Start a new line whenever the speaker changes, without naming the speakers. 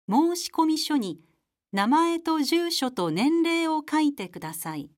申込書に名前と住所と年齢を書いてください。